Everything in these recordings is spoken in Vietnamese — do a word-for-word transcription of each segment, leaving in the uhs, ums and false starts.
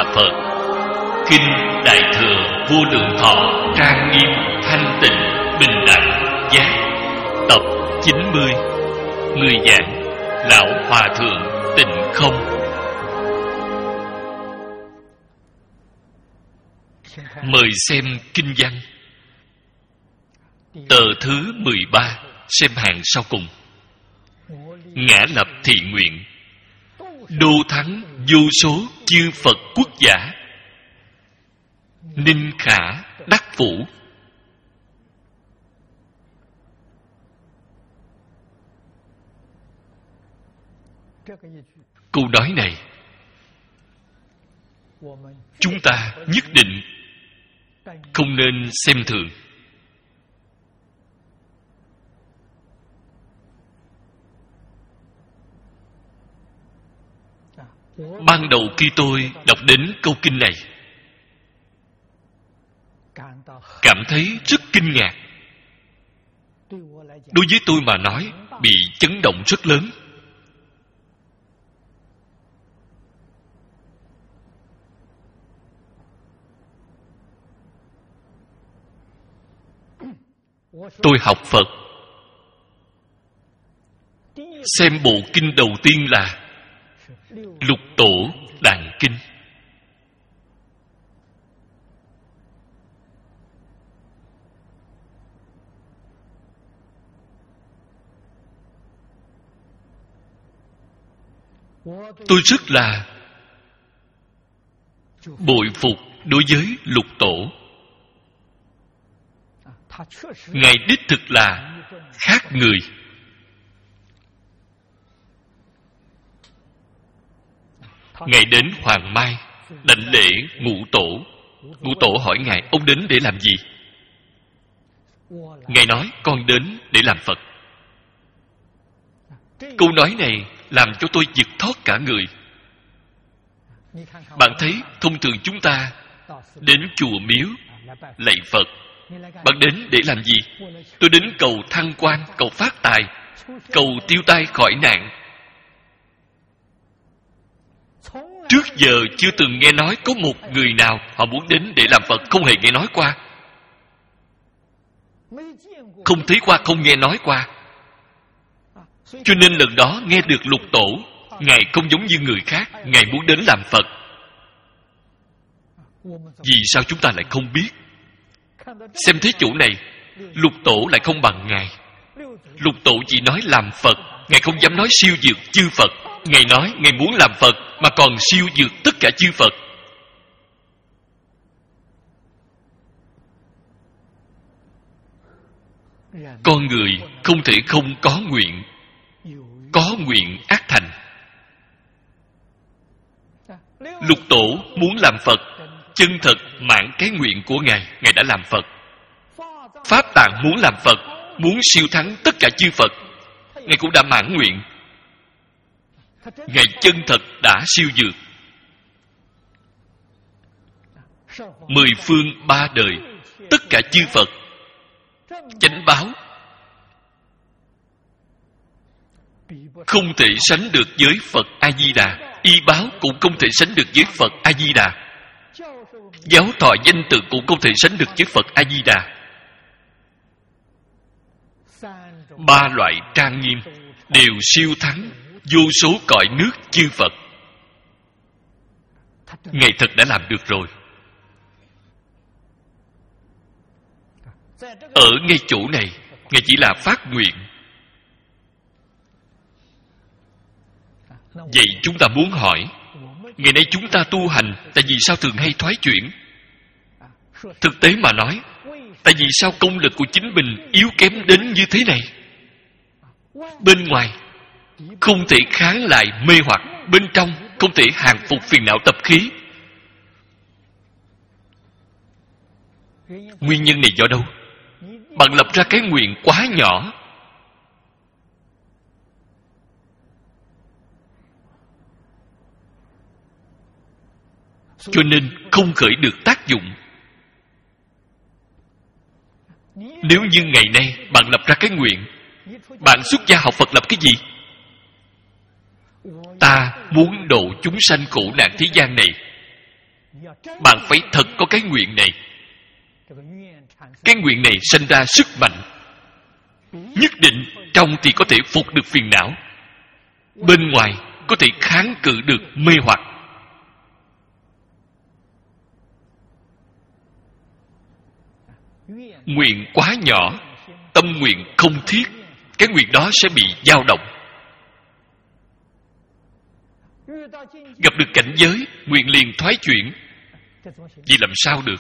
Phật. Kinh Đại Thừa Vô Lượng Thọ trang nghiêm thanh tịnh bình đẳng giác. Tập chín mươi. Người giảng Lão Hòa Thượng Tịnh Không. Mời xem kinh văn. Tờ thứ mười ba, xem hàng sau cùng. Ngã lập thị nguyện, đô thắng vô số chư Phật quốc giả, ninh khả đắc phủ. Câu nói này chúng ta nhất định không nên xem thường. Ban đầu khi tôi đọc đến câu kinh này, cảm thấy rất kinh ngạc. Đối với tôi mà nói, bị chấn động rất lớn. Tôi học Phật, xem bộ kinh đầu tiên là Lục Tổ Đàn Kinh. Tôi rất là bội phục đối với Lục Tổ. Ngài đích thực là khác người. Ngài đến Hoàng Mai đảnh lễ Ngũ Tổ. Ngũ Tổ hỏi Ngài, ông đến để làm gì? Ngài nói, con đến để làm Phật. Câu nói này làm cho tôi giật thót cả người. Bạn thấy, thông thường chúng ta đến chùa miếu lạy Phật, bạn đến để làm gì? Tôi đến cầu thăng quan, cầu phát tài, cầu tiêu tai khỏi nạn. Trước giờ chưa từng nghe nói có một người nào họ muốn đến để làm Phật, không hề nghe nói qua. Không thấy qua, không nghe nói qua. Cho nên lần đó nghe được Lục Tổ, Ngài không giống như người khác, Ngài muốn đến làm Phật. Vì sao chúng ta lại không biết? Xem thế chỗ này, Lục Tổ lại không bằng Ngài. Lục Tổ chỉ nói làm Phật, Ngài không dám nói siêu dược chư Phật. Ngài nói Ngài muốn làm Phật mà còn siêu dược tất cả chư Phật. Con người không thể không có nguyện, có nguyện ác thành. Lục Tổ muốn làm Phật, chân thật mãn cái nguyện của Ngài, Ngài đã làm Phật. Pháp Tạng muốn làm Phật, muốn siêu thắng tất cả chư Phật, Ngài cũng đã mãn nguyện. Ngài chân thật đã siêu dược. Mười phương ba đời, tất cả chư Phật chánh báo không thể sánh được với Phật A-di-đà. Y báo cũng không thể sánh được với Phật A-di-đà. Giáo thọ danh tự cũng không thể sánh được với Phật A-di-đà. Ba loại trang nghiêm đều siêu thắng vô số cõi nước chư Phật. Ngài thật đã làm được rồi. Ở ngay chỗ này, Ngài chỉ là phát nguyện. Vậy chúng ta muốn hỏi, ngày nay chúng ta tu hành, tại vì sao thường hay thoái chuyển? Thực tế mà nói, tại vì sao công lực của chính mình yếu kém đến như thế này? Bên ngoài không thể kháng lại mê hoặc, bên trong không thể hàng phục phiền não tập khí. Nguyên nhân này do đâu? Bạn lập ra cái nguyện quá nhỏ. Cho nên không khởi được tác dụng. Nếu như ngày nay bạn lập ra cái nguyện, bạn xuất gia học Phật lập cái gì? Ta muốn độ chúng sanh khổ nạn thế gian này. bạn phải thật có cái nguyện này. Cái nguyện này sinh ra sức mạnh, nhất định trong thì có thể phục được phiền não, bên ngoài có thể kháng cự được mê hoặc. Nguyện quá nhỏ, tâm nguyện không thiết, cái nguyện đó sẽ bị dao động. Gặp được cảnh giới, nguyện liền thoái chuyển. Vì làm sao được?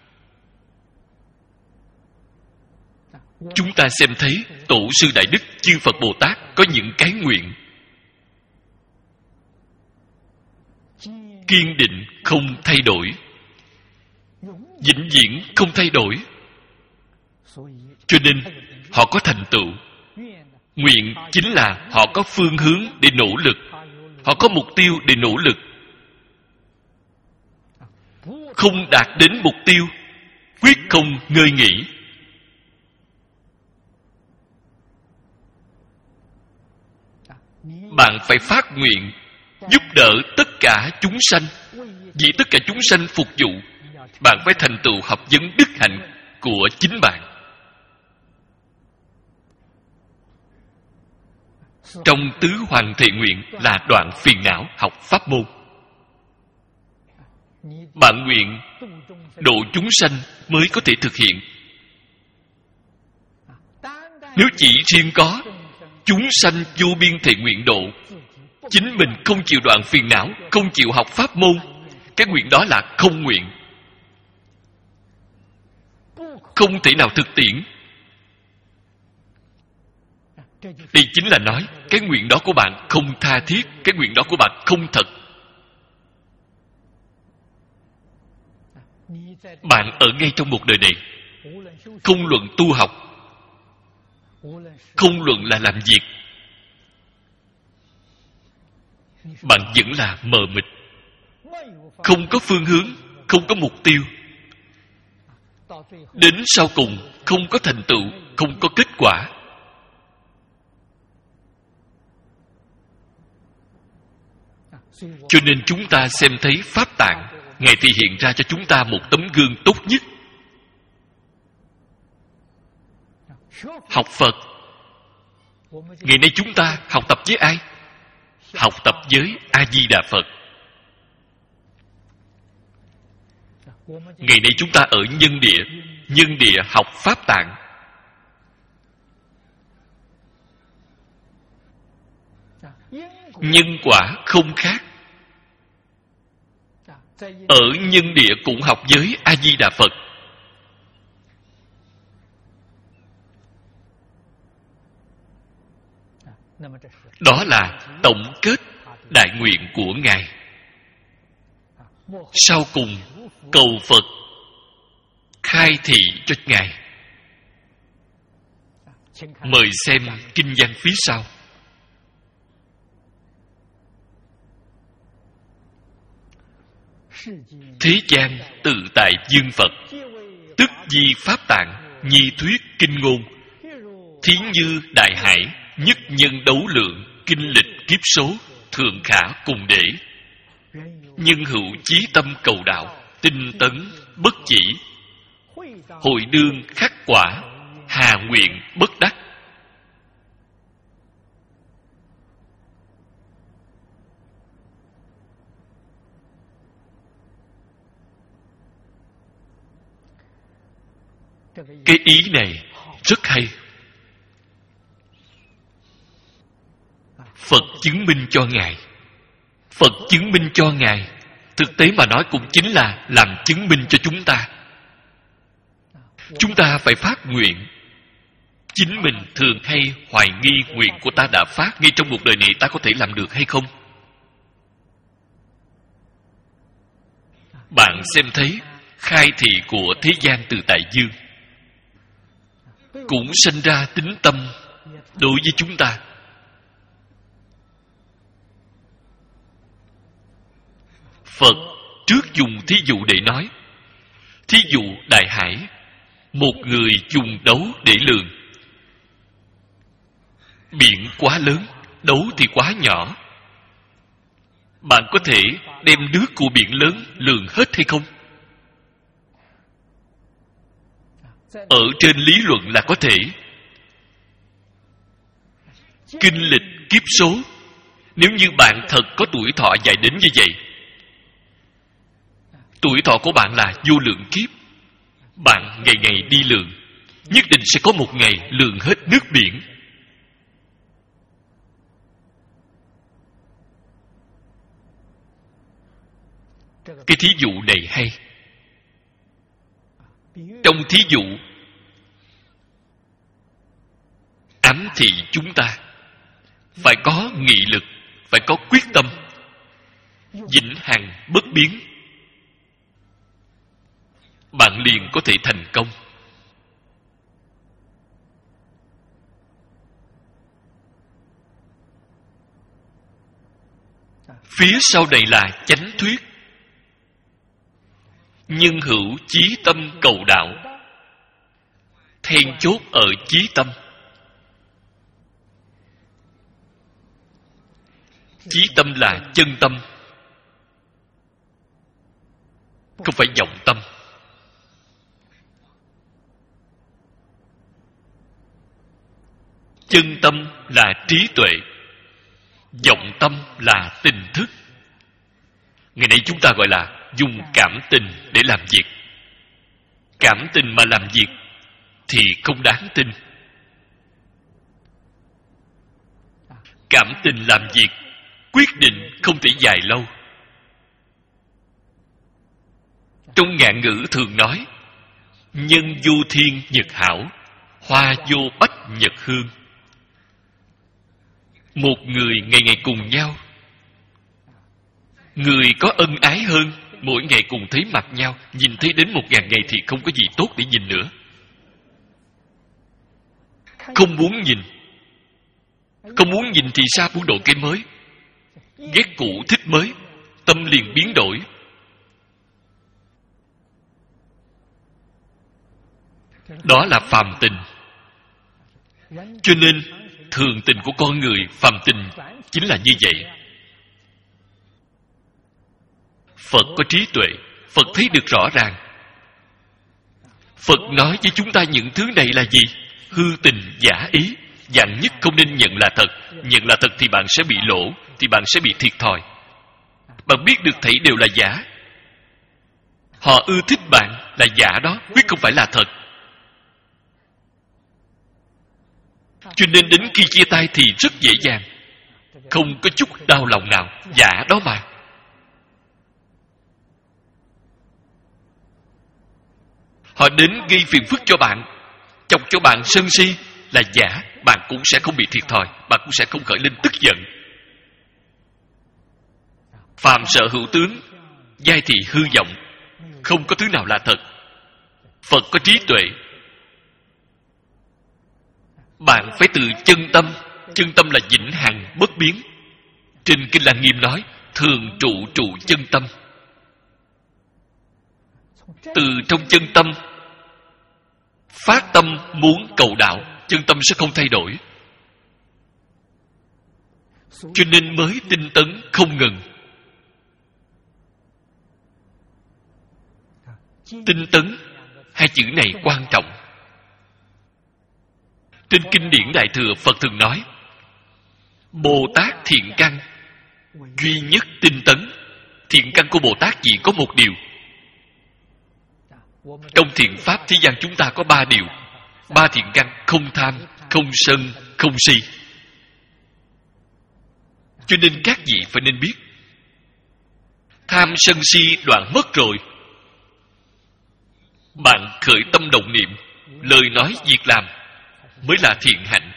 Chúng ta xem thấy Tổ sư Đại Đức, chư Phật Bồ Tát có những cái nguyện kiên định không thay đổi, vĩnh viễn không thay đổi. Cho nên họ có thành tựu. Nguyện chính là họ có phương hướng để nỗ lực, họ có mục tiêu để nỗ lực. Không đạt đến mục tiêu, quyết không ngơi nghỉ. Bạn phải phát nguyện giúp đỡ tất cả chúng sanh, vì tất cả chúng sanh phục vụ. Bạn phải thành tựu học vấn đức hạnh của chính bạn. Trong tứ hoàng thệ nguyện là đoạn phiền não, học pháp môn. Bạn nguyện độ chúng sanh mới có thể thực hiện. Nếu chỉ riêng có chúng sanh vô biên thệ nguyện độ, chính mình không chịu đoạn phiền não, không chịu học pháp môn, cái nguyện đó là không nguyện, không thể nào thực tiễn. Đây chính là nói cái nguyện đó của bạn không tha thiết, cái nguyện đó của bạn không thật. Bạn ở ngay trong một đời này, không luận tu học, không luận là làm việc, bạn vẫn là mờ mịt, không có phương hướng, không có mục tiêu. Đến sau cùng không có thành tựu, không có kết quả. Cho nên chúng ta xem thấy Pháp Tạng, Ngài thể hiện ra cho chúng ta một tấm gương tốt nhất. Học Phật, ngày nay chúng ta học tập với ai? Học tập với A-di-đà Phật. Ngày nay chúng ta ở nhân địa, nhân địa học Pháp Tạng. Nhân quả không khác. Ở nhân địa cũng học với A-di-đà Phật. Đó là tổng kết đại nguyện của Ngài. Sau cùng cầu Phật khai thị cho Ngài. Mời xem kinh văn phía sau. Thế gian tự tại dương Phật, tức di Pháp Tạng, nhi thuyết kinh ngôn. Thí như đại hải, nhất nhân đấu lượng, kinh lịch kiếp số, thường khả cùng để. Nhân hữu chí tâm cầu đạo, tinh tấn bất chỉ. Hội đương khắc quả, hà nguyện bất đắc. Cái ý này rất hay. Phật chứng minh cho Ngài. Phật chứng minh cho Ngài. Thực tế mà nói cũng chính là làm chứng minh cho chúng ta. Chúng ta phải phát nguyện. Chính mình thường hay hoài nghi nguyện của ta đã phát ngay trong một đời này ta có thể làm được hay không? Bạn xem thấy khai thị của thế gian từ tại dương cũng sinh ra tính tâm đối với chúng ta. Phật trước dùng thí dụ để nói. Thí dụ đại hải, một người dùng đấu để lường. Biển quá lớn, đấu thì quá nhỏ. Bạn có thể đem nước của biển lớn lường hết hay không? Ở trên lý luận là có thể. Kinh lịch kiếp số, nếu như bạn thật có tuổi thọ dài đến như vậy, tuổi thọ của bạn là vô lượng kiếp, bạn ngày ngày đi lường, nhất định sẽ có một ngày lường hết nước biển. Cái thí dụ này hay. Trong thí dụ ám thị chúng ta phải có nghị lực, phải có quyết tâm, vĩnh hằng bất biến, bạn liền có thể thành công. Phía sau này là chánh thuyết. Nhân hữu chí tâm cầu đạo. Then chốt ở chí tâm. Chí tâm là chân tâm, không phải vọng tâm. Chân tâm là trí tuệ, vọng tâm là tình thức. Ngày nay chúng ta gọi là dùng cảm tình để làm việc. Cảm tình mà làm việc thì không đáng tin. Cảm tình làm việc quyết định không thể dài lâu. Trong ngạn ngữ thường nói, nhân vô thiên nhật hảo, hoa vô bách nhật hương. Một người ngày ngày cùng nhau, người có ân ái hơn, mỗi ngày cùng thấy mặt nhau, nhìn thấy đến một ngàn ngày thì không có gì tốt để nhìn nữa. Không muốn nhìn. Không muốn nhìn thì sao muốn độ cái mới? Ghét cũ thích mới, tâm liền biến đổi. Đó là phàm tình. Cho nên thường tình của con người, phàm tình chính là như vậy. Phật có trí tuệ, Phật thấy được rõ ràng. Phật nói với chúng ta những thứ này là gì? Hư tình giả ý. Dạng nhất không nên nhận là thật. Nhận là thật thì bạn sẽ bị lỗ, thì bạn sẽ bị thiệt thòi. Bạn biết được thảy đều là giả. Họ ưa thích bạn là giả đó, quyết không phải là thật. Cho nên đến khi chia tay thì rất dễ dàng, không có chút đau lòng nào. Giả đó mà. Họ đến gây phiền phức cho bạn, chọc cho bạn sân si là giả. Bạn cũng sẽ không bị thiệt thòi, bạn cũng sẽ không khởi lên tức giận. Phàm sở hữu tướng, giai thị hư vọng. Không có thứ nào là thật. Phật có trí tuệ. Bạn phải từ chân tâm. Chân tâm là vĩnh hằng bất biến. Trên Kinh Lăng Nghiêm nói, thường trụ trụ chân tâm. Từ trong chân tâm phát tâm muốn cầu đạo, chân tâm sẽ không thay đổi. Cho nên mới tinh tấn không ngừng. Tinh tấn, hai chữ này quan trọng. Trên kinh điển Đại Thừa, Phật thường nói, Bồ Tát thiện căn duy nhất tinh tấn. Thiện căn của Bồ Tát chỉ có một điều. Trong thiện pháp thế gian chúng ta có ba điều. Ba thiện căn: không tham, không sân, không si. Cho nên các vị phải nên biết, tham sân si đoạn mất rồi, bạn khởi tâm động niệm, lời nói việc làm mới là thiện hạnh.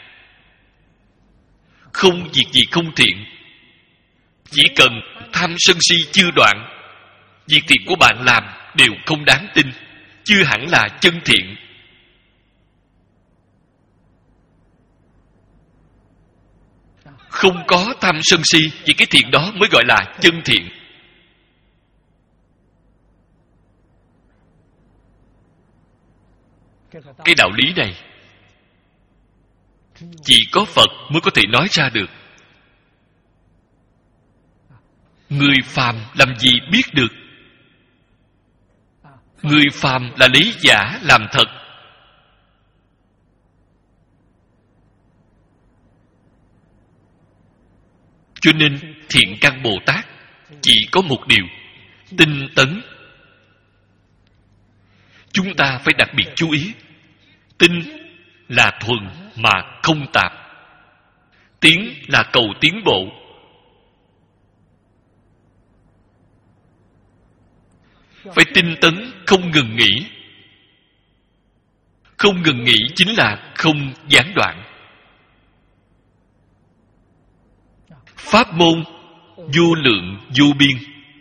Không việc gì không thiện. Chỉ cần tham sân si chưa đoạn, việc thiện của bạn làm đều không đáng tin, chưa hẳn là chân thiện. Không có tham sân si, chỉ cái thiện đó mới gọi là chân thiện. Cái đạo lý này chỉ có Phật mới có thể nói ra được. Người phàm làm gì biết được? Người phàm là lấy giả làm thật. Cho nên Thiện Căn Bồ Tát chỉ có một điều: tinh tấn. Chúng ta phải đặc biệt chú ý. Tinh là thuần mà không tạp. Tiến là cầu tiến bộ. Phải tinh tấn, không ngừng nghỉ. Không ngừng nghỉ chính là không gián đoạn. Pháp môn vô lượng vô biên.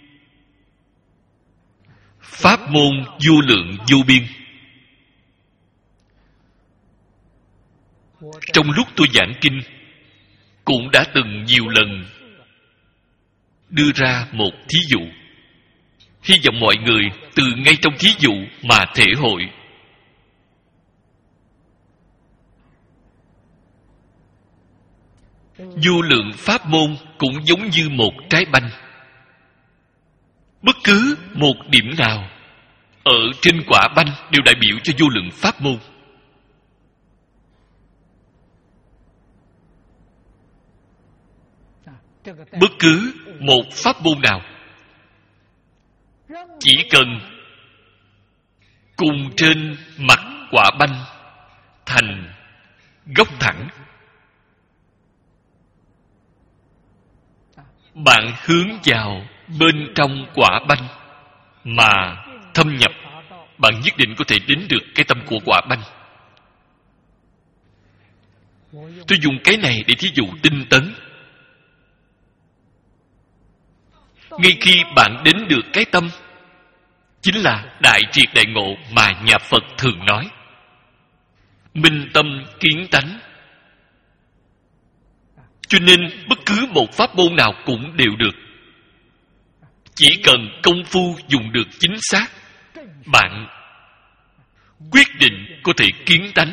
Pháp môn vô lượng vô biên. Trong lúc tôi giảng kinh cũng đã từng nhiều lần đưa ra một thí dụ. Hy vọng mọi người từ ngay trong thí dụ mà thể hội. Vô lượng pháp môn cũng giống như một trái banh. Bất cứ một điểm nào ở trên quả banh đều đại biểu cho vô lượng pháp môn. Bất cứ một pháp môn nào chỉ cần cùng trên mặt quả banh thành góc thẳng, bạn hướng vào bên trong quả banh mà thâm nhập, bạn nhất định có thể đến được cái tâm của quả banh. Tôi dùng cái này để thí dụ tinh tấn. Ngay khi bạn đến được cái tâm, chính là đại triệt đại ngộ mà nhà Phật thường nói. Minh tâm kiến tánh. Cho nên bất cứ một pháp môn nào cũng đều được. Chỉ cần công phu dùng được chính xác, bạn quyết định có thể kiến tánh.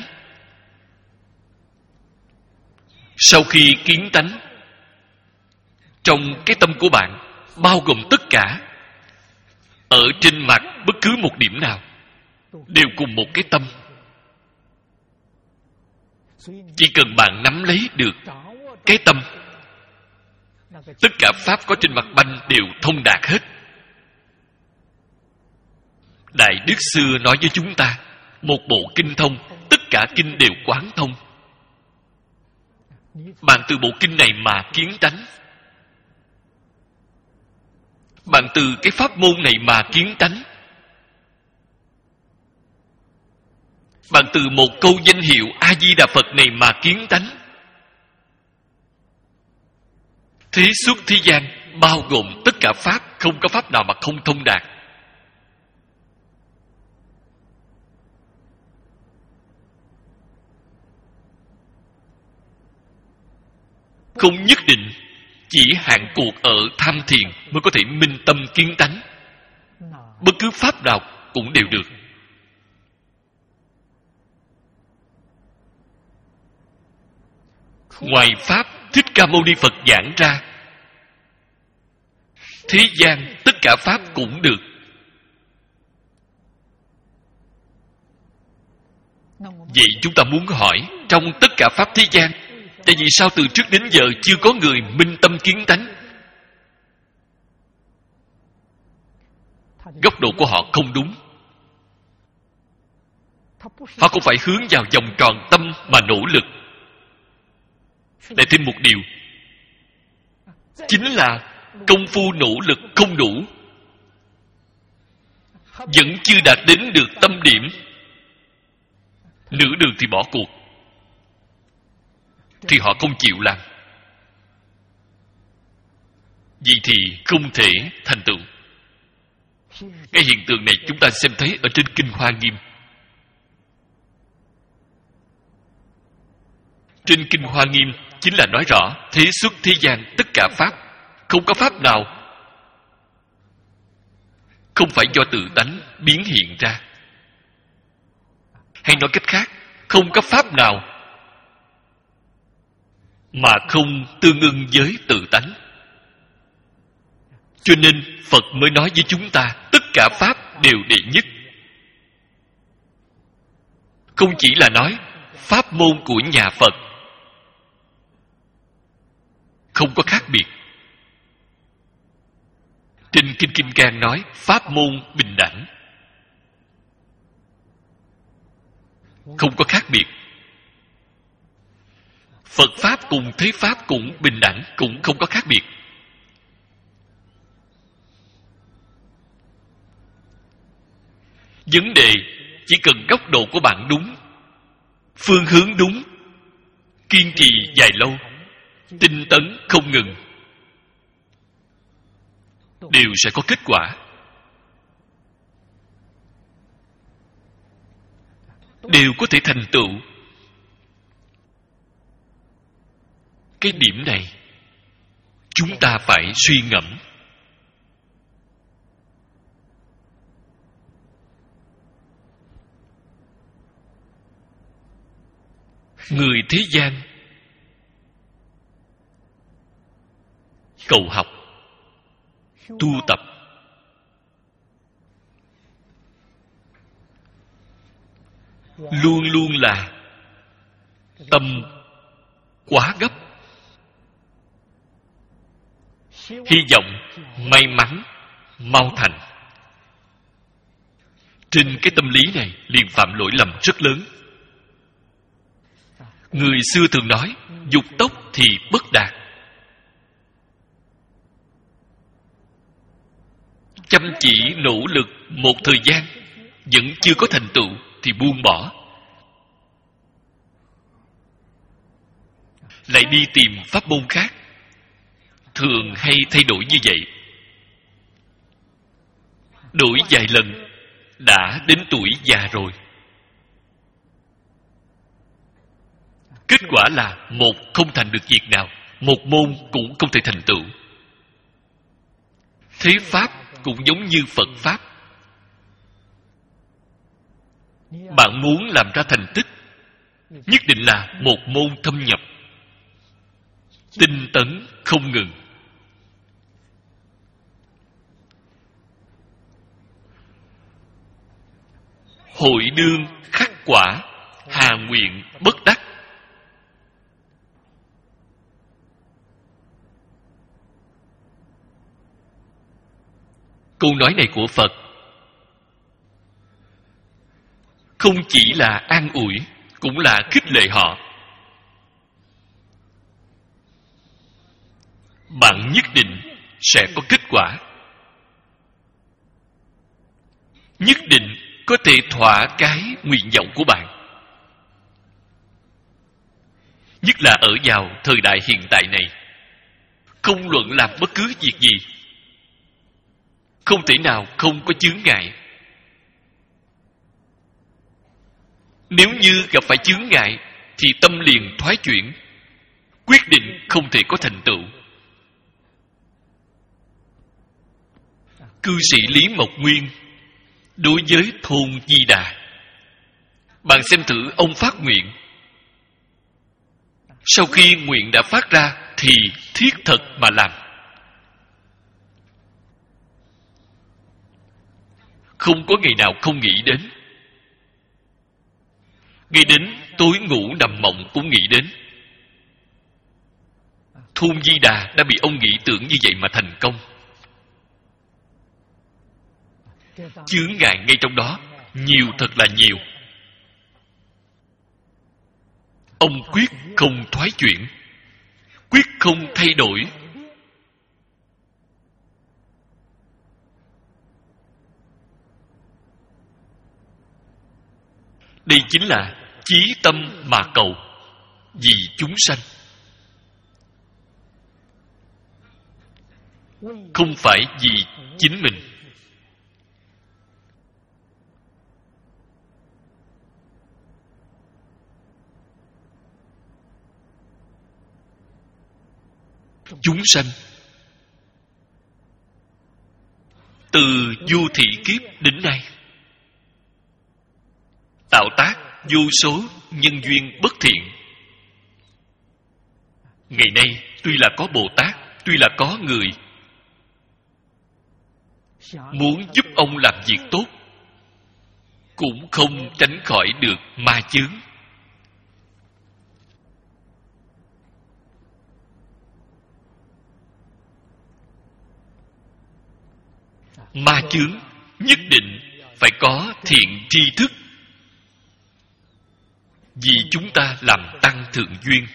Sau khi kiến tánh, trong cái tâm của bạn bao gồm tất cả, ở trên mặt bất cứ một điểm nào đều cùng một cái tâm. Chỉ cần bạn nắm lấy được cái tâm, tất cả pháp có trên mặt banh đều thông đạt hết. Đại Đức xưa nói với chúng ta, một bộ kinh thông, tất cả kinh đều quán thông. Bạn từ bộ kinh này mà kiến tánh, bạn từ cái pháp môn này mà kiến tánh, bạn từ một câu danh hiệu A Di Đà Phật này mà kiến tánh. Thế suốt thế gian bao gồm tất cả pháp, không có pháp nào mà không thông đạt. Không nhất định chỉ hạn cuộc ở tham thiền mới có thể minh tâm kiến tánh. Bất cứ pháp nào cũng đều được. Ngoài pháp Thích Ca Mâu Ni Phật giảng ra, thế gian tất cả pháp cũng được. Vậy chúng ta muốn hỏi, trong tất cả pháp thế gian, tại vì sao từ trước đến giờ chưa có người minh tâm kiến tánh? Góc độ của họ không đúng. Họ không phải hướng vào vòng tròn tâm mà nỗ lực. Lại thêm một điều, chính là công phu nỗ lực không đủ, vẫn chưa đạt đến được tâm điểm, nửa đường thì bỏ cuộc, thì họ không chịu làm. Vậy thì không thể thành tựu. Cái hiện tượng này chúng ta xem thấy ở trên Kinh Hoa Nghiêm. Trên Kinh Hoa Nghiêm chính là nói rõ thế xuất thế gian tất cả pháp, không có pháp nào không phải do tự tánh biến hiện ra. Hay nói cách khác, không có pháp nào mà không tương ưng với tự tánh. Cho nên Phật mới nói với chúng ta tất cả pháp đều đệ nhất. Không chỉ là nói pháp môn của nhà Phật không có khác biệt. Trên Kinh Kim Cang nói pháp môn bình đẳng, không có khác biệt. Phật pháp cùng thế pháp cũng bình đẳng, cũng không có khác biệt. Vấn đề chỉ cần góc độ của bạn đúng, phương hướng đúng, kiên trì dài lâu, tinh tấn không ngừng, đều sẽ có kết quả, đều có thể thành tựu. Cái điểm này chúng ta phải suy ngẫm. Người thế gian cầu học, tu tập, luôn luôn là tâm quá gấp, hy vọng may mắn mau thành. Trên cái tâm lý này liền phạm lỗi lầm rất lớn. Người xưa thường nói dục tốc thì bất đạt. Chăm chỉ nỗ lực một thời gian vẫn chưa có thành tựu thì buông bỏ, lại đi tìm pháp môn khác. Thường hay thay đổi như vậy. Đổi vài lần đã đến tuổi già rồi. Kết quả là một không thành được việc nào, một môn cũng không thể thành tựu. Thế pháp cũng giống như Phật pháp. Bạn muốn làm ra thành tích, nhất định là một môn thâm nhập, tinh tấn không ngừng. Hội đương khắc quả, hà nguyện bất đắc. Câu nói này của Phật không chỉ là an ủi, cũng là khích lệ họ. Bạn nhất định sẽ có kết quả, nhất định có thể thỏa cái nguyện vọng của bạn. Nhất là ở vào thời đại hiện tại này, không luận làm bất cứ việc gì, không thể nào không có chướng ngại. Nếu như gặp phải chướng ngại thì tâm liền thoái chuyển, quyết định không thể có thành tựu. Cư sĩ Lý Mộc Nguyên đối với thôn Di Đà, bạn xem thử ông phát nguyện. Sau khi nguyện đã phát ra thì thiết thực mà làm, không có ngày nào không nghĩ đến. Nghĩ đến tối ngủ nằm mộng cũng nghĩ đến. Thôn Di Đà đã bị ông nghĩ tưởng như vậy mà thành công. Chướng ngại ngay trong đó nhiều, thật là nhiều. Ông quyết không thoái chuyển, quyết không thay đổi. Đây chính là chí tâm mà cầu, vì chúng sanh, không phải vì chính mình. Chúng sanh từ vô thị kiếp đến nay tạo tác vô số nhân duyên bất thiện. Ngày nay tuy là có Bồ Tát, tuy là có người, muốn giúp ông làm việc tốt, cũng không tránh khỏi được ma chướng. Ma chướng nhất định phải có thiện tri thức, vì chúng ta làm tăng thượng duyên.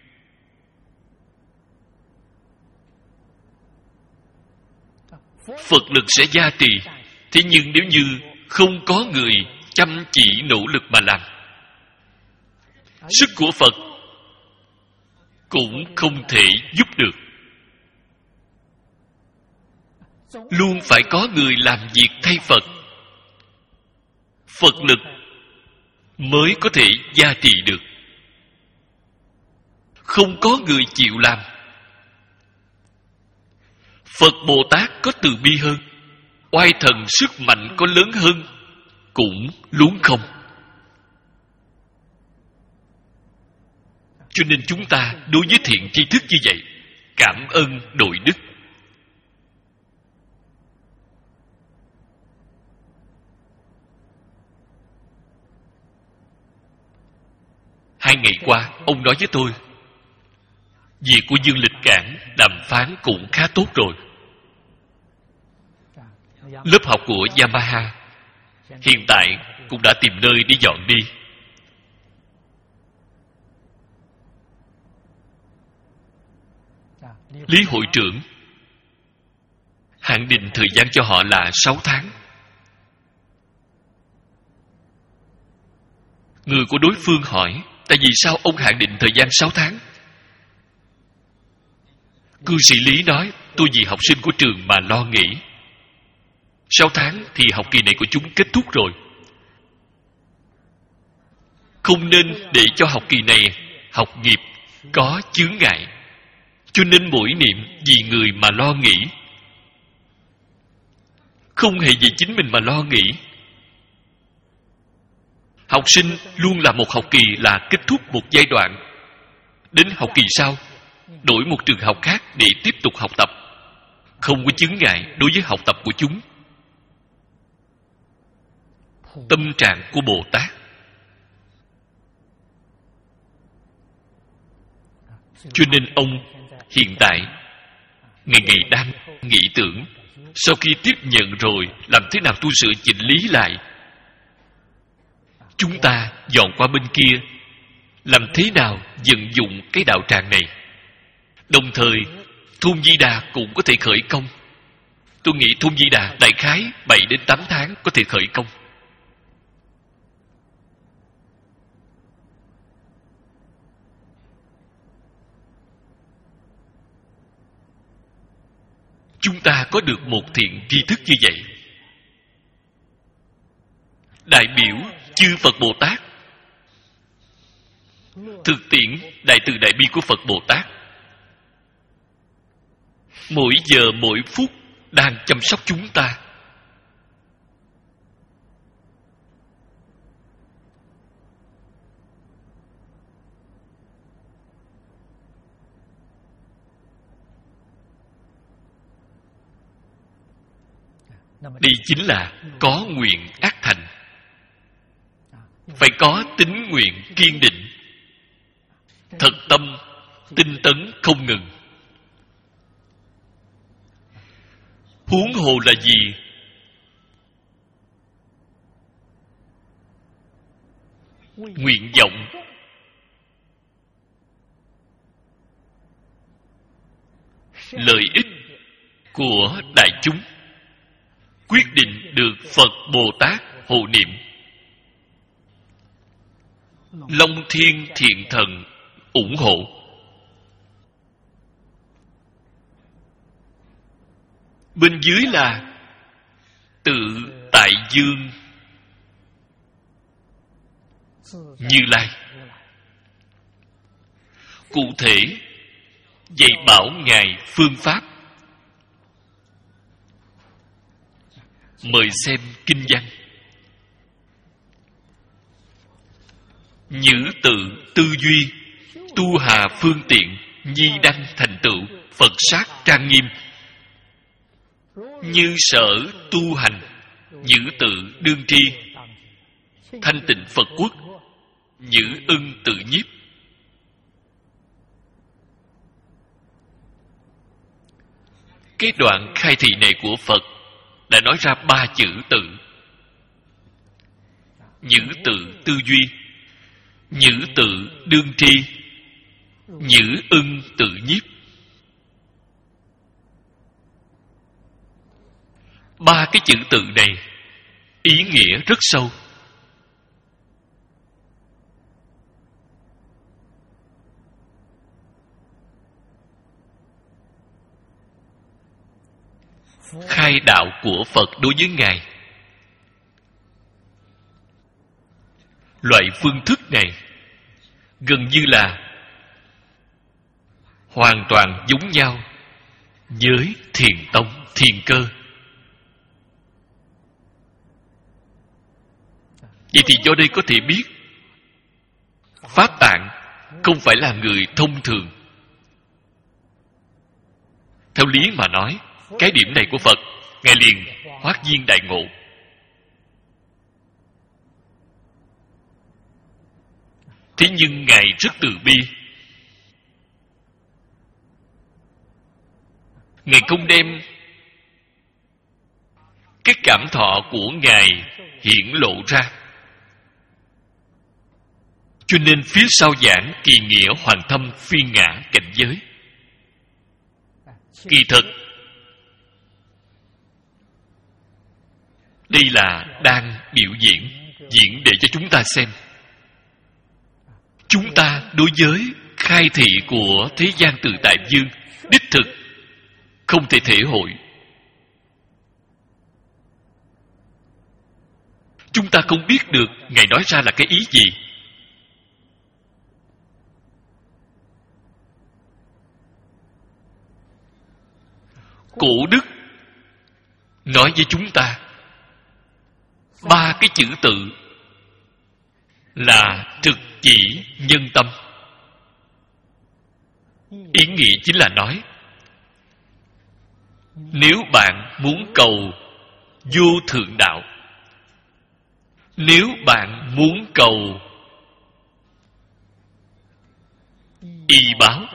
Phật lực sẽ gia trì. Thế nhưng nếu như không có người chăm chỉ nỗ lực mà làm, sức của Phật cũng không thể giúp được. Luôn phải có người làm việc thay Phật, Phật lực mới có thể gia trì được. Không có người chịu làm, Phật Bồ Tát có từ bi hơn, oai thần sức mạnh có lớn hơn, cũng luống không. Cho nên chúng ta đối với thiện tri thức như vậy, cảm ơn đội đức. Hai ngày qua, ông nói với tôi, việc của Dương Lịch Cảng đàm phán cũng khá tốt rồi. Lớp học của Yamaha hiện tại cũng đã tìm nơi để dọn đi. Lý hội trưởng hạn định thời gian cho họ là sáu tháng. Người của đối phương hỏi, tại vì sao ông hạn định thời gian sáu tháng? Cư sĩ Lý nói, tôi vì học sinh của trường mà lo nghĩ. Sáu tháng thì học kỳ này của chúng kết thúc rồi. Không nên để cho học kỳ này học nghiệp có chướng ngại. Cho nên mỗi niệm vì người mà lo nghĩ, không hề vì chính mình mà lo nghĩ. Học sinh luôn là một học kỳ là kết thúc một giai đoạn. Đến học kỳ sau, đổi một trường học khác để tiếp tục học tập. Không có chướng ngại đối với học tập của chúng. Tâm trạng của Bồ Tát. Cho nên ông hiện tại ngày ngày đang nghĩ tưởng, sau khi tiếp nhận rồi làm thế nào tu sửa chỉnh lý lại. Chúng ta dọn qua bên kia, làm thế nào vận dụng cái đạo tràng này. Đồng thời Thôn Di Đà cũng có thể khởi công. Tôi nghĩ Thôn Di Đà đại khái bảy đến tám tháng có thể khởi công. Chúng ta có được một thiện tri thức như vậy, đại biểu chư Phật Bồ Tát, thực tiễn đại từ đại bi của Phật Bồ Tát, mỗi giờ mỗi phút đang chăm sóc chúng ta. Đây chính là có nguyện ác thành. Phải có tín nguyện kiên định, thật tâm tinh tấn không ngừng. Huống hồ là gì? Nguyện vọng. Lợi ích của đại chúng quyết định được Phật Bồ Tát hộ niệm. Long Thiên Thiện Thần ủng hộ. Bên dưới là tự tại dương Như Lai. Cụ thể dạy bảo Ngài phương pháp. Mời xem kinh văn. Nhữ tự tư duy, tu hà phương tiện, nhi đăng thành tựu, Phật sát trang nghiêm. như sở tu hành, nhữ tự đương tri, thanh tịnh Phật quốc, nhữ ưng tự nhiếp. Cái đoạn khai thị này của Phật đã nói ra ba chữ tự: nhữ tự tư duy, nhữ tự đương tri, nhữ ưng tự nhiếp. Ba cái chữ tự này ý nghĩa rất sâu. Khai đạo của Phật đối với Ngài, loại phương thức này gần như là hoàn toàn giống nhau với Thiền Tông, Thiền Cơ. Vậy thì do đây có thể biết Pháp Tạng không phải là người thông thường. Theo lý mà nói, cái điểm này của Phật, Ngài liền hoát viên đại ngộ. Thế nhưng Ngài rất từ bi. Ngài không đem cái cảm thọ của Ngài hiển lộ ra. Cho nên phía sau giảng kỳ nghĩa hoàn thâm phiên ngã cảnh giới. Kỳ thực đây là đang biểu diễn, diễn để cho chúng ta xem. Chúng ta đối với khai thị của thế gian tự tại dương đích thực không thể thể hội. Chúng ta không biết được Ngài nói ra là cái ý gì. Cổ đức nói với chúng ta ba cái chữ tự là trực chỉ nhân tâm. Ý nghĩa chính là nói, nếu bạn muốn cầu vô thượng đạo, nếu bạn muốn cầu y báo,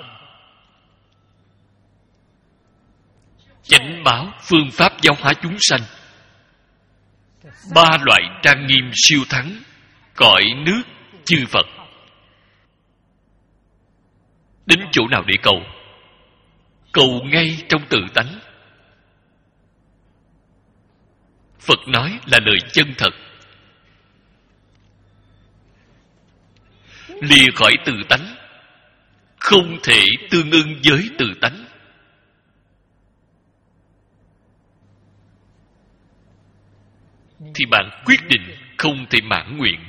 chánh báo, phương pháp giáo hóa chúng sanh, ba loại trang nghiêm siêu thắng cõi nước chư Phật, đến chỗ nào để cầu? Cầu ngay trong tự tánh. Phật nói là lời chân thật. Lìa khỏi tự tánh, không thể tương ưng với tự tánh. Thì bạn quyết định không thể mãn nguyện.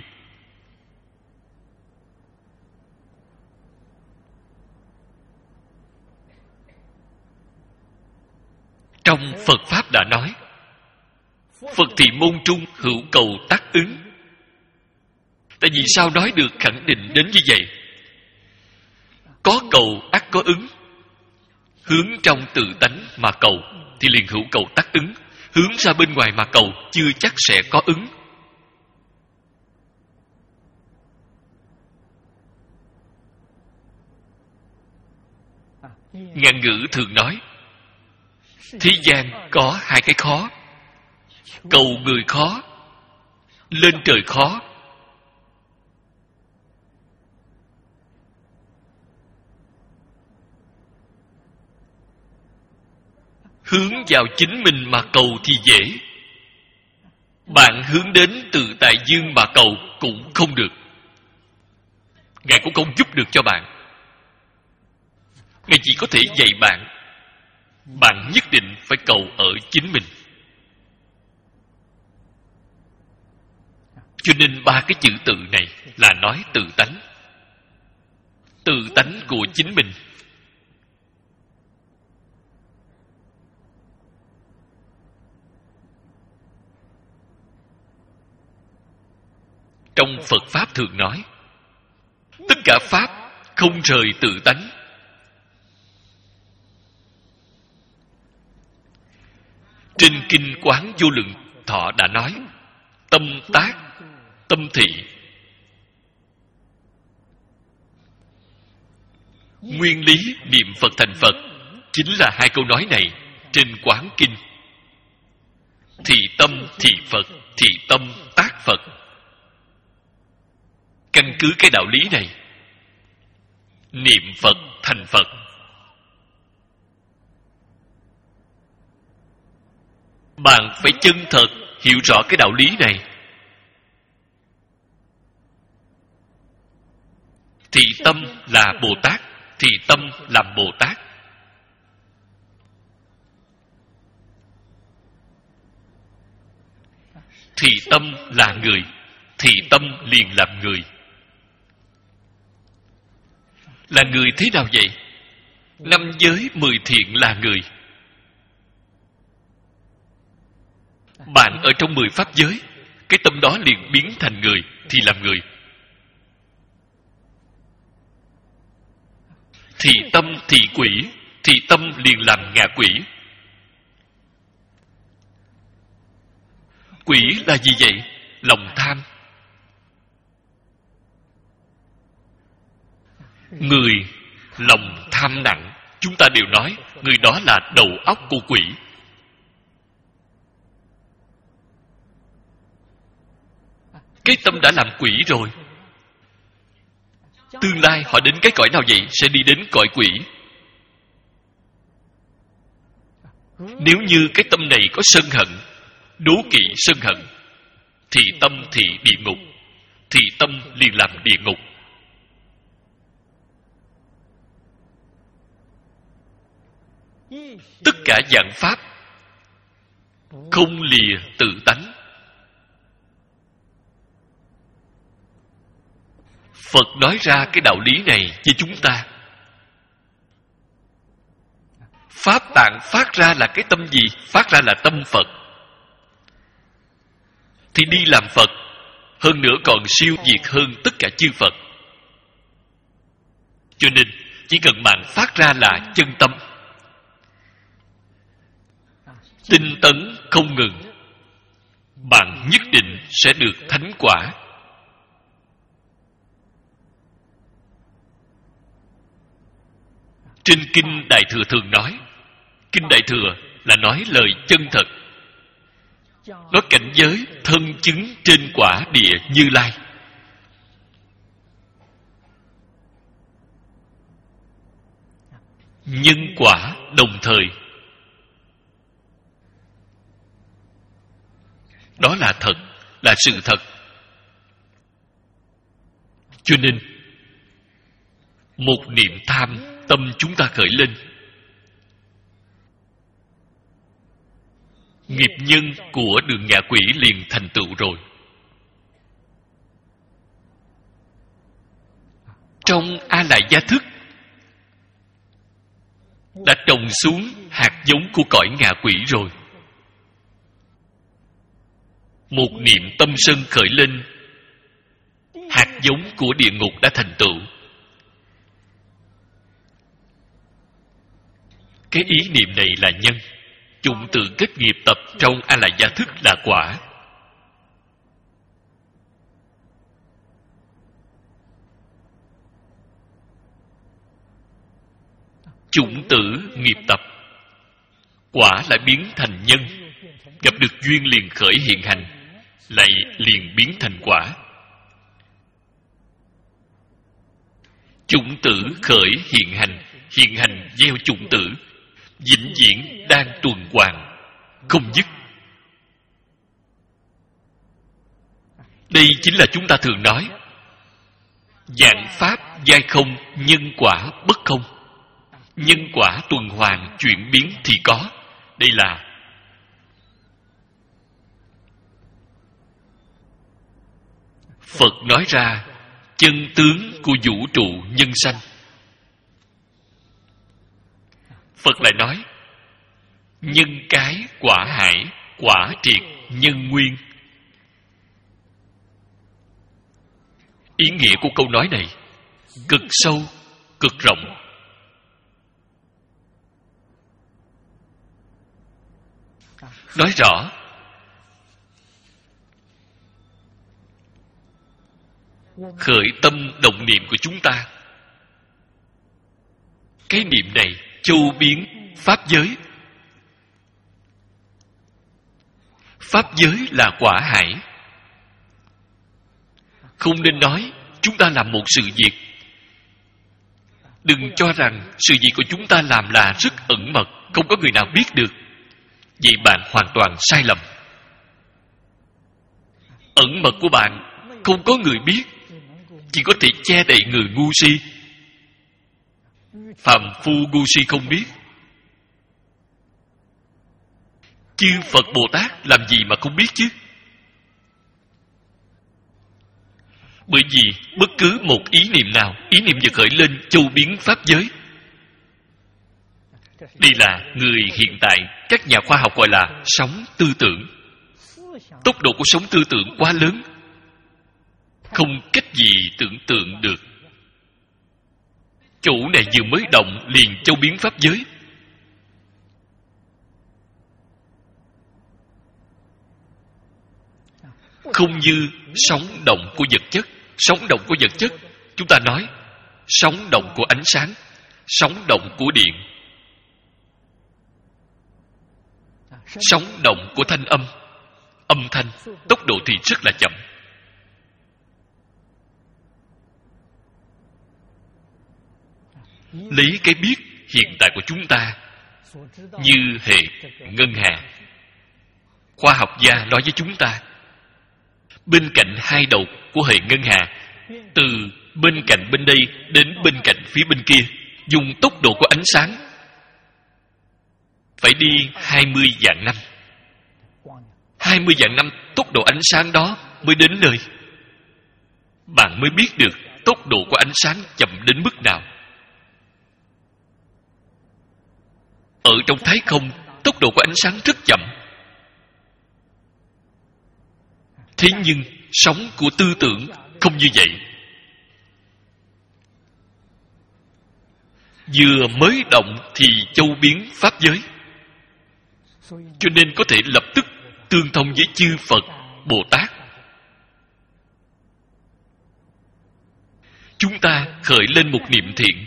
Trong Phật Pháp đã nói, Phật thì môn trung hữu cầu tác ứng. Tại vì sao nói được khẳng định đến như vậy? Có cầu ắt có ứng. Hướng trong tự tánh mà cầu thì liền hữu cầu tác ứng. Hướng ra bên ngoài mà cầu chưa chắc sẽ có ứng. Ngạn ngữ thường nói, thế gian có hai cái khó: cầu người khó, lên trời khó. Hướng vào chính mình mà cầu thì dễ. Bạn hướng đến tự tại dương mà cầu cũng không được. Ngài cũng không giúp được cho bạn. Ngài chỉ có thể dạy bạn. Bạn nhất định phải cầu ở chính mình. Cho nên ba cái chữ tự này là nói tự tánh. Tự tánh của chính mình. Trong Phật Pháp thường nói, tất cả Pháp không rời tự tánh. Trên Kinh Quán Vô Lượng Thọ đã nói, tâm tác, tâm thị. Nguyên lý niệm Phật thành Phật chính là hai câu nói này trên Quán Kinh. Thị tâm thị Phật, thị tâm tác Phật. Căn cứ cái đạo lý này, niệm Phật thành Phật. Bạn phải chân thật hiểu rõ cái đạo lý này. Thị tâm là Bồ Tát, thị tâm làm Bồ Tát. Thị tâm là người, thị tâm liền làm người. Là người thế nào vậy? Năm giới mười thiện là người. Bạn ở trong mười pháp giới, cái tâm đó liền biến thành người, thì làm người. Thị tâm thị quỷ, thị tâm liền làm ngạ quỷ. Quỷ là gì vậy? Lòng tham. Người lòng tham nặng, chúng ta đều nói người đó là đầu óc của quỷ. Cái tâm đã làm quỷ rồi. Tương lai họ đến cái cõi nào vậy? Sẽ đi đến cõi quỷ. Nếu như cái tâm này có sân hận, đố kỵ sân hận, thì tâm thị địa ngục, thì tâm liền làm địa ngục. Tất cả dạng pháp không lìa tự tánh. Phật nói ra cái đạo lý này với chúng ta. Pháp tạng phát ra là cái tâm gì? Phát ra là tâm Phật. Thì đi làm Phật, hơn nữa còn siêu việt hơn tất cả chư Phật. Cho nên chỉ cần bạn phát ra là chân tâm, tinh tấn không ngừng, bạn nhất định sẽ được thánh quả. Trên Kinh Đại Thừa thường nói, Kinh Đại Thừa là nói lời chân thật, nói cảnh giới thân chứng trên quả địa Như Lai. Nhân quả đồng thời. Đó là thật, là sự thật. Cho nên một niệm tham tâm chúng ta khởi lên, nghiệp nhân của đường ngạ quỷ liền thành tựu rồi. Trong A Lại Gia Thức đã trồng xuống hạt giống của cõi ngạ quỷ rồi. Một niệm tâm sân khởi lên, hạt giống của địa ngục đã thành tựu. Cái ý niệm này là nhân, chủng tử kết nghiệp tập trong A Lại Gia Thức là quả. Chủng tử nghiệp tập, quả lại biến thành nhân, gặp được duyên liền khởi hiện hành, lại liền biến thành quả. Chủng tử khởi hiện hành, hiện hành gieo chủng tử, vĩnh viễn đang tuần hoàn, không dứt. Đây chính là chúng ta thường nói dạng pháp giai không, nhân quả bất không. Nhân quả tuần hoàn chuyển biến thì có. Đây là Phật nói ra chân tướng của vũ trụ nhân sanh. Phật lại nói nhân cái quả hải, quả triệt nhân nguyên. Ý nghĩa của câu nói này cực sâu, cực rộng. Nói rõ khởi tâm động niệm của chúng ta, cái niệm này châu biến pháp giới. Pháp giới là quả hải. Không nên nói chúng ta làm một sự việc. Đừng cho rằng sự việc của chúng ta làm là rất ẩn mật, không có người nào biết được. Vậy bạn hoàn toàn sai lầm. Ẩn mật của bạn không có người biết, chỉ có thể che đậy người ngu si. Phàm phu ngu si không biết. Chư Phật Bồ Tát làm gì mà không biết chứ? Bởi vì bất cứ một ý niệm nào, ý niệm vừa khởi lên châu biến pháp giới. Đây là người hiện tại các nhà khoa học gọi là sóng tư tưởng. Tốc độ của sóng tư tưởng quá lớn, không cách gì tưởng tượng được. Chủ này vừa mới động liền châu biến pháp giới. Không như sóng động của vật chất. Sóng động của vật chất, chúng ta nói sóng động của ánh sáng, sóng động của điện, sóng động của thanh âm. Âm thanh, tốc độ thì rất là chậm. Lấy cái biết hiện tại của chúng ta như hệ ngân hà. Khoa học gia nói với chúng ta, bên cạnh hai đầu của hệ ngân hà, từ bên cạnh bên đây đến bên cạnh phía bên kia, dùng tốc độ của ánh sáng phải đi hai mươi vạn năm. hai mươi vạn năm tốc độ ánh sáng đó mới đến nơi. Bạn mới biết được tốc độ của ánh sáng chậm đến mức nào. Ở trong thái không, tốc độ của ánh sáng rất chậm. Thế nhưng sóng của tư tưởng không như vậy. Vừa mới động thì châu biến pháp giới. Cho nên có thể lập tức tương thông với chư Phật Bồ Tát. Chúng ta khởi lên một niệm thiện,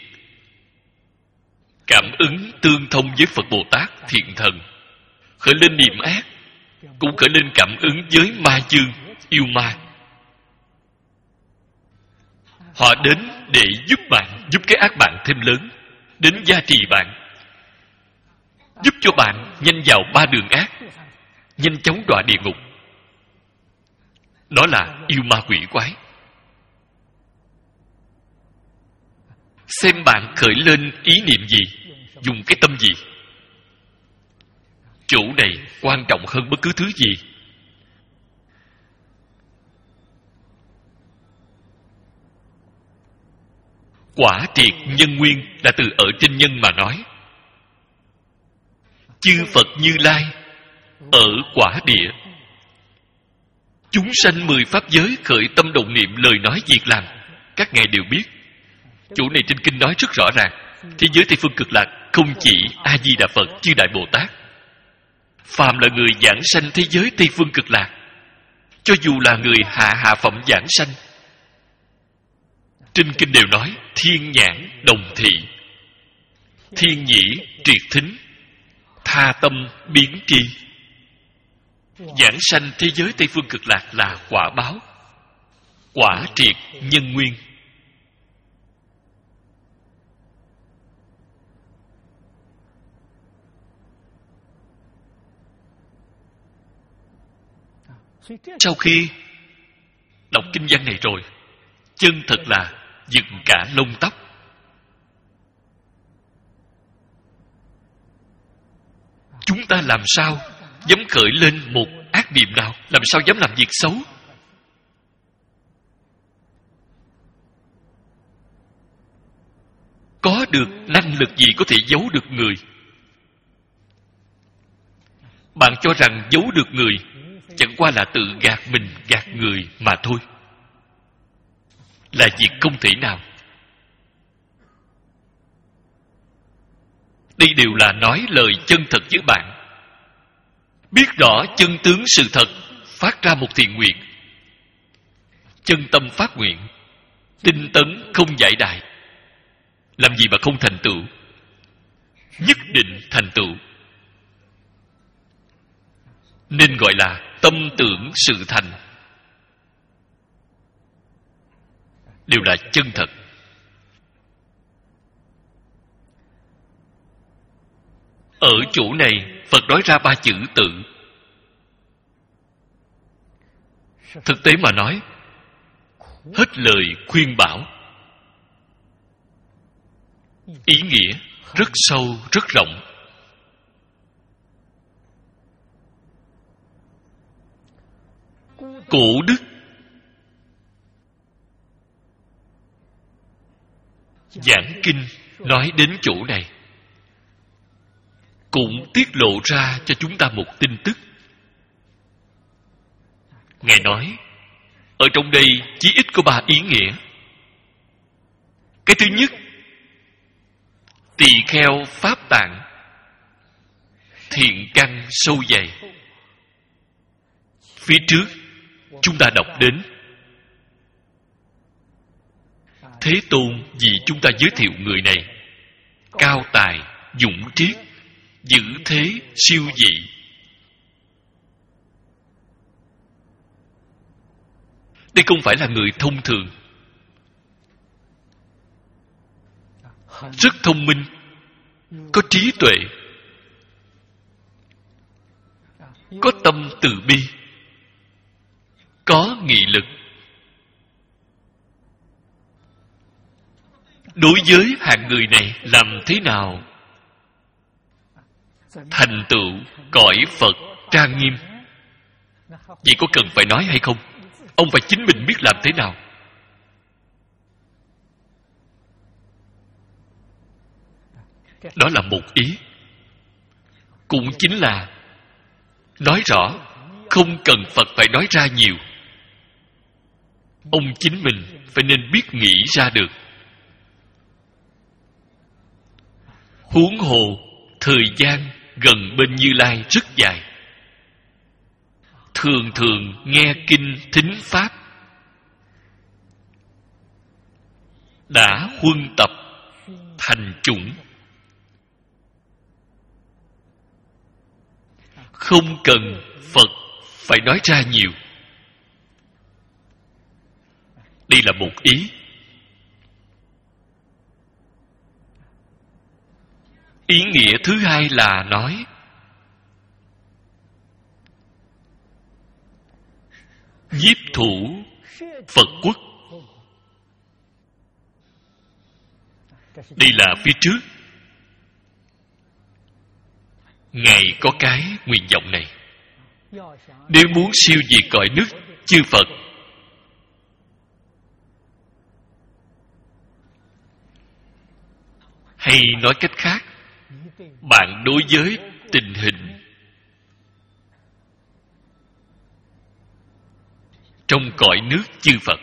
cảm ứng tương thông với Phật Bồ Tát thiện thần. Khởi lên niệm ác, cũng khởi lên cảm ứng với ma dương, yêu ma. Họ đến để giúp bạn, giúp cái ác bạn thêm lớn, đến gia trì bạn, giúp cho bạn nhanh vào ba đường ác, nhanh chóng đọa địa ngục. Đó là yêu ma quỷ quái. Xem bạn khởi lên ý niệm gì, dùng cái tâm gì. Chỗ này quan trọng hơn bất cứ thứ gì. Quả triệt nhân nguyên là từ ở trên nhân mà nói. Chư Phật Như Lai ở quả địa, chúng sanh mười pháp giới khởi tâm động niệm, lời nói việc làm, các ngài đều biết. Chỗ này trên kinh nói rất rõ ràng. Thế giới Tây Phương Cực Lạc không chỉ A Di Đà Phật, chư Đại Bồ Tát. Phàm là người giảng sanh thế giới Tây Phương Cực Lạc, cho dù là người hạ hạ phẩm giảng sanh, trên kinh đều nói thiên nhãn đồng thị, thiên nhĩ triệt thính, tha tâm biến tri. Giảng sanh thế giới Tây Phương Cực Lạc là quả báo, quả triệt nhân nguyên. Sau khi đọc kinh văn này rồi, chân thật là dựng cả lông tóc. Chúng ta làm sao dám khởi lên một ác niệm nào, làm sao dám làm việc xấu? Có được năng lực gì có thể giấu được người? Bạn cho rằng giấu được người chẳng qua là tự gạt mình, gạt người mà thôi, là việc không thể nào. Đây đều là nói lời chân thật với bạn. biết rõ chân tướng sự thật, phát ra một thiện nguyện, chân tâm phát nguyện, tinh tấn không giải đại, làm gì mà không thành tựu? Nhất định thành tựu. Nên gọi là tâm tưởng sự thành, đều là chân thật. Ở chỗ này Phật nói ra ba chữ tự. Thực tế mà nói, hết lời khuyên bảo, ý nghĩa rất sâu, rất rộng. Cổ đức giảng kinh nói đến chỗ này, cũng tiết lộ ra cho chúng ta một tin tức. Ngài nói, ở trong đây chỉ ít có ba ý nghĩa. Cái thứ nhất, tỳ kheo pháp tạng, thiện căn sâu dày. Phía trước chúng ta đọc đến, Thế Tôn vì chúng ta giới thiệu người này cao tài, dũng triết, giữ thế siêu dị. Đây không phải là người thông thường, rất thông minh, có trí tuệ, có tâm từ bi, có nghị lực. Đối với hạng người này, làm thế nào thành tựu cõi Phật trang nghiêm? Vậy có cần phải nói hay không? Ông phải chính mình biết làm thế nào. Đó là một ý. Cũng chính là nói rõ, không cần Phật phải nói ra nhiều. Ông chính mình phải nên biết nghĩ ra được. Huống hồ thời gian gần bên Như Lai rất dài, thường thường nghe kinh thính pháp, đã huân tập thành chủng, không cần Phật phải nói ra nhiều. Đây là một ý. Ý nghĩa thứ hai là nói nhiếp thủ Phật quốc. Đây là phía trước Ngài có cái nguyện vọng này. Nếu muốn siêu diệt cõi nước chư Phật, hay nói cách khác, bạn đối với tình hình trong cõi nước chư Phật,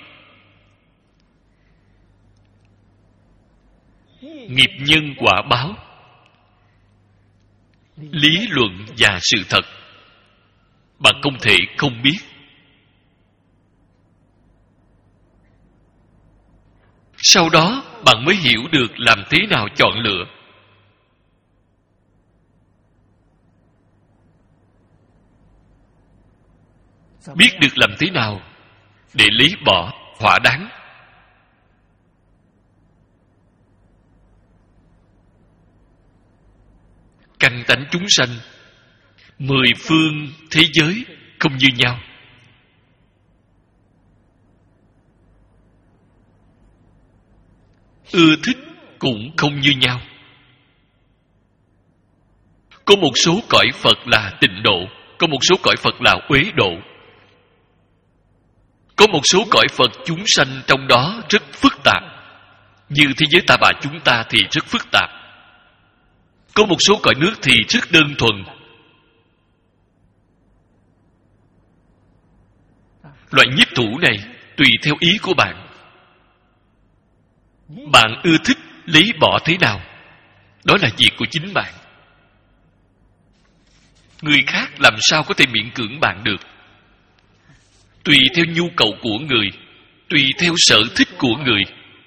nghiệp nhân quả báo, lý luận và sự thật, bạn không thể không biết. Sau đó bạn mới hiểu được làm thế nào chọn lựa. Biết được làm thế nào để lý bỏ thỏa đáng. Căn tánh chúng sanh mười phương thế giới không như nhau. Ưa thích cũng không như nhau. Có một số cõi Phật là tịnh độ, có một số cõi Phật là uế độ. Có một số cõi Phật chúng sanh trong đó rất phức tạp, như thế giới Ta Bà chúng ta thì rất phức tạp. Có một số cõi nước thì rất đơn thuần. Loại nhiếp thủ này tùy theo ý của bạn. Bạn ưa thích lấy bỏ thế nào, đó là việc của chính bạn. Người khác làm sao có thể miễn cưỡng bạn được? Tùy theo nhu cầu của người, tùy theo sở thích của người.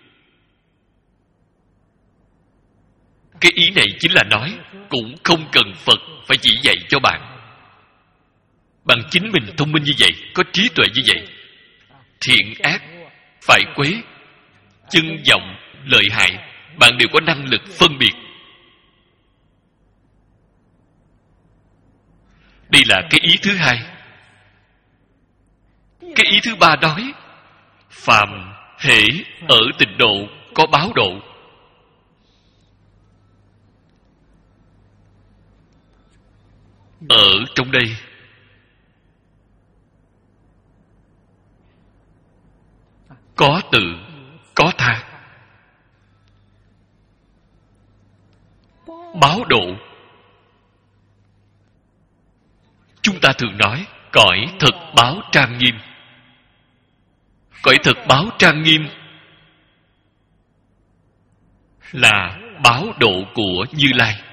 Cái ý này chính là nói cũng không cần Phật phải chỉ dạy cho bạn. Bạn chính mình thông minh như vậy, có trí tuệ như vậy, thiện ác, phải quế, chân vọng, lợi hại, bạn đều có năng lực phân biệt. Đây là cái ý thứ hai. Cái ý thứ ba nói, phàm hễ ở tịnh độ có báo độ. Ở trong đây có tự, có tha. Báo độ, chúng ta thường nói cõi thực báo trang nghiêm. Cõi thực báo trang nghiêm là báo độ của Như Lai.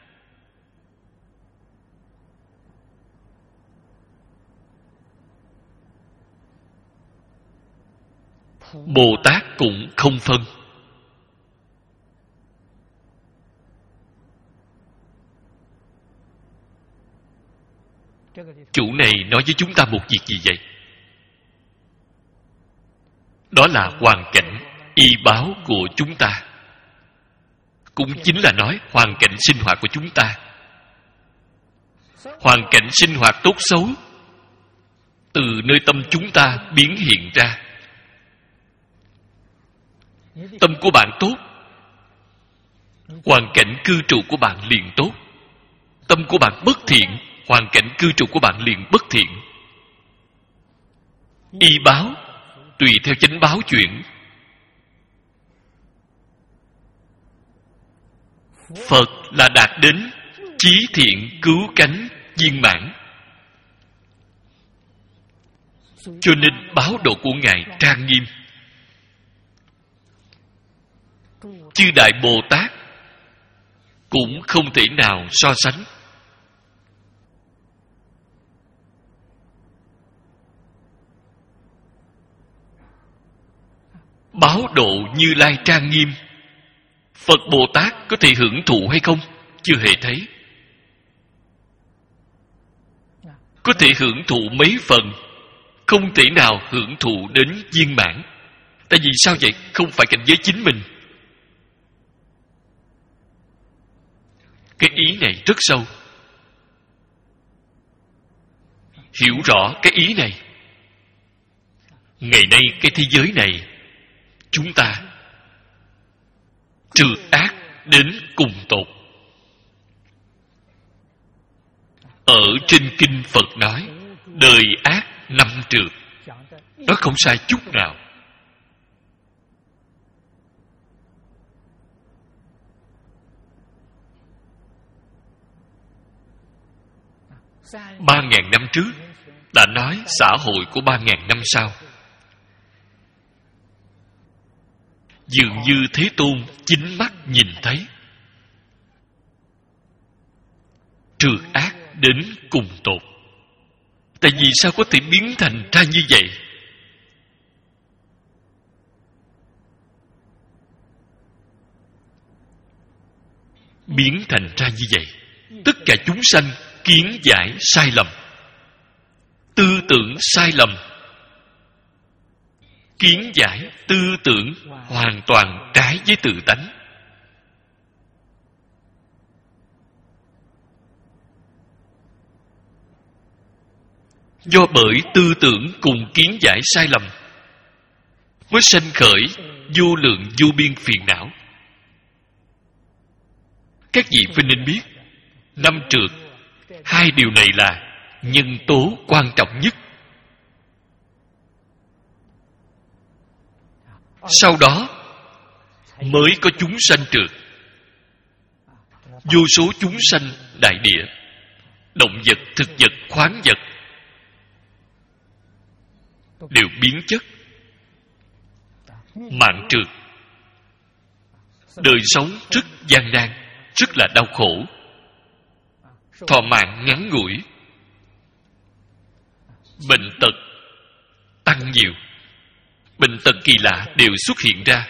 Bồ Tát cũng không phân. Chủ này nói với chúng ta một việc gì vậy? Đó là hoàn cảnh y báo của chúng ta, cũng chính là nói hoàn cảnh sinh hoạt của chúng ta. Hoàn cảnh sinh hoạt tốt xấu từ nơi tâm chúng ta biến hiện ra. Tâm của bạn tốt, hoàn cảnh cư trụ của bạn liền tốt. Tâm của bạn bất thiện, hoàn cảnh cư trụ của bạn liền bất thiện. Y báo tùy theo chánh báo chuyển. Phật là đạt đến chí thiện cứu cánh viên mãn, cho nên báo độ của Ngài trang nghiêm. Chư Đại Bồ Tát cũng không thể nào so sánh. Báo độ Như Lai trang nghiêm, Phật Bồ Tát có thể hưởng thụ hay không? Chưa hề thấy. Có thể hưởng thụ mấy phần, không thể nào hưởng thụ đến viên mãn. Tại vì sao vậy? Không phải cảnh giới chính mình. Cái ý này rất sâu. Hiểu rõ cái ý này, ngày nay cái thế giới này chúng ta trừ ác đến cùng tột. Ở trên kinh Phật nói đời ác năm trượt, đó không sai chút nào. Ba ngàn năm trước đã nói xã hội của ba ngàn năm sau. Dường như Thế Tôn chính mắt nhìn thấy trừ ác đến cùng tột. Tại vì sao có thể biến thành ra như vậy? Biến thành ra như vậy, tất cả chúng sanh kiến giải sai lầm, tư tưởng sai lầm, kiến giải tư tưởng hoàn toàn trái với tự tánh. Do bởi tư tưởng cùng kiến giải sai lầm mới sanh khởi vô lượng vô biên phiền não. Các vị phải nên biết, năm trượt, hai điều này là nhân tố quan trọng nhất. Sau đó mới có chúng sanh trượt. Vô số chúng sanh đại địa, động vật, thực vật, khoáng vật đều biến chất, mạng trượt. Đời sống rất gian nan, rất là đau khổ. thọ mạng ngắn ngủi, bệnh tật tăng nhiều, bệnh tật kỳ lạ đều xuất hiện ra.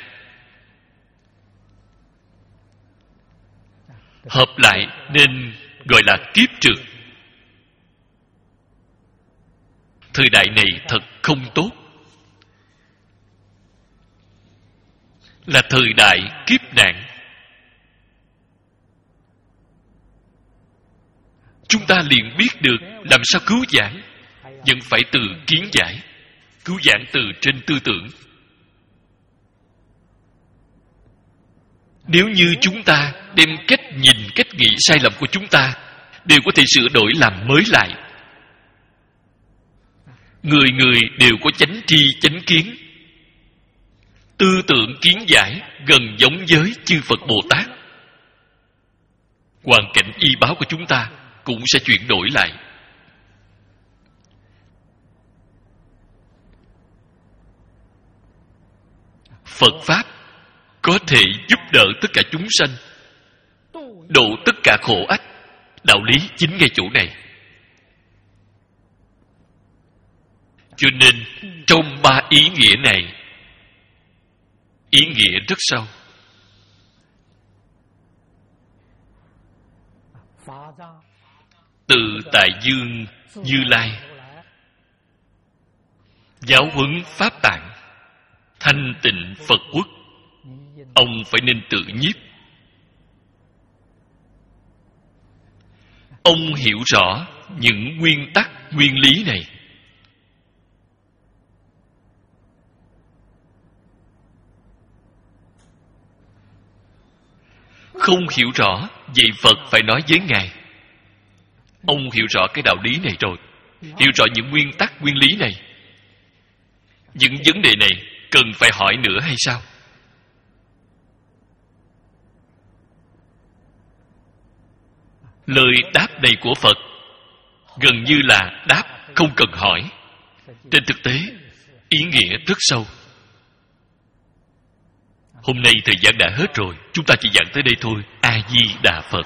Hợp lại nên gọi là kiếp trượt. Thời đại này thật không tốt, là thời đại kiếp nạn. Chúng ta liền biết được làm sao cứu vãn, vẫn phải từ kiến giải, cứu vãn từ trên tư tưởng. Nếu như chúng ta đem cách nhìn, cách nghĩ sai lầm của chúng ta đều có thể sửa đổi làm mới lại, người người đều có chánh tri chánh kiến, tư tưởng kiến giải gần giống với chư Phật Bồ Tát, hoàn cảnh y báo của chúng ta cũng sẽ chuyển đổi lại. Phật Pháp có thể giúp đỡ tất cả chúng sanh, độ tất cả khổ ách. Đạo lý chính ngay chỗ này. Cho nên trong ba ý nghĩa này, ý nghĩa rất sâu. Từ Tại Dương Như Lai giáo huấn Pháp Tạng, thanh tịnh Phật quốc, ông phải nên tự nhiếp. Ông hiểu rõ những nguyên tắc, nguyên lý này. Không hiểu rõ, vậy Phật phải nói với Ngài. Ông hiểu rõ cái đạo lý này rồi, hiểu rõ những nguyên tắc, nguyên lý này. Những vấn đề này cần phải hỏi nữa hay sao? Lời đáp này của Phật gần như là đáp không cần hỏi. Trên thực tế, ý nghĩa rất sâu. Hôm nay thời gian đã hết rồi, chúng ta chỉ giảng tới đây thôi. A Di Đà Phật.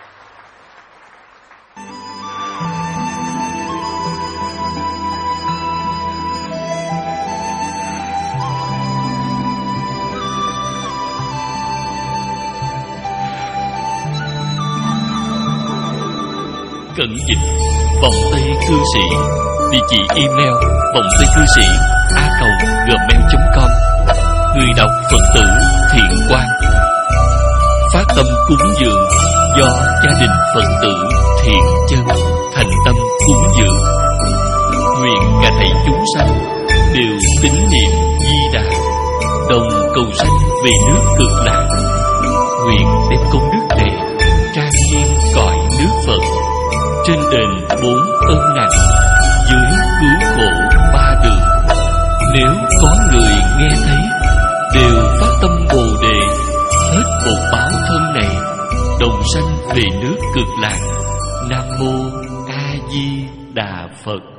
Cẩn dịch vòng tay cư sĩ, địa chỉ email vòng tay cư sĩ a còng gmail chấm com. Người đọc Phật tử Thiện Quang. Phát tâm cúng dường do gia đình Phật tử Thiện Chân thành tâm cúng dường. Nguyện cả thảy chúng sanh đều tín niệm Di Đà, đồng cầu sanh về nước Cực Lạc. Nguyện đem công đức này trang nghiêm cõi nước Phật, trên đền bốn ân nặng, dưới cứu khổ ba đường. Nếu có người nghe thấy đều phát tâm Bồ Đề, hết bột báo thân này, đồng sanh về nước Cực Lạc. Nam mô A Di Đà Phật.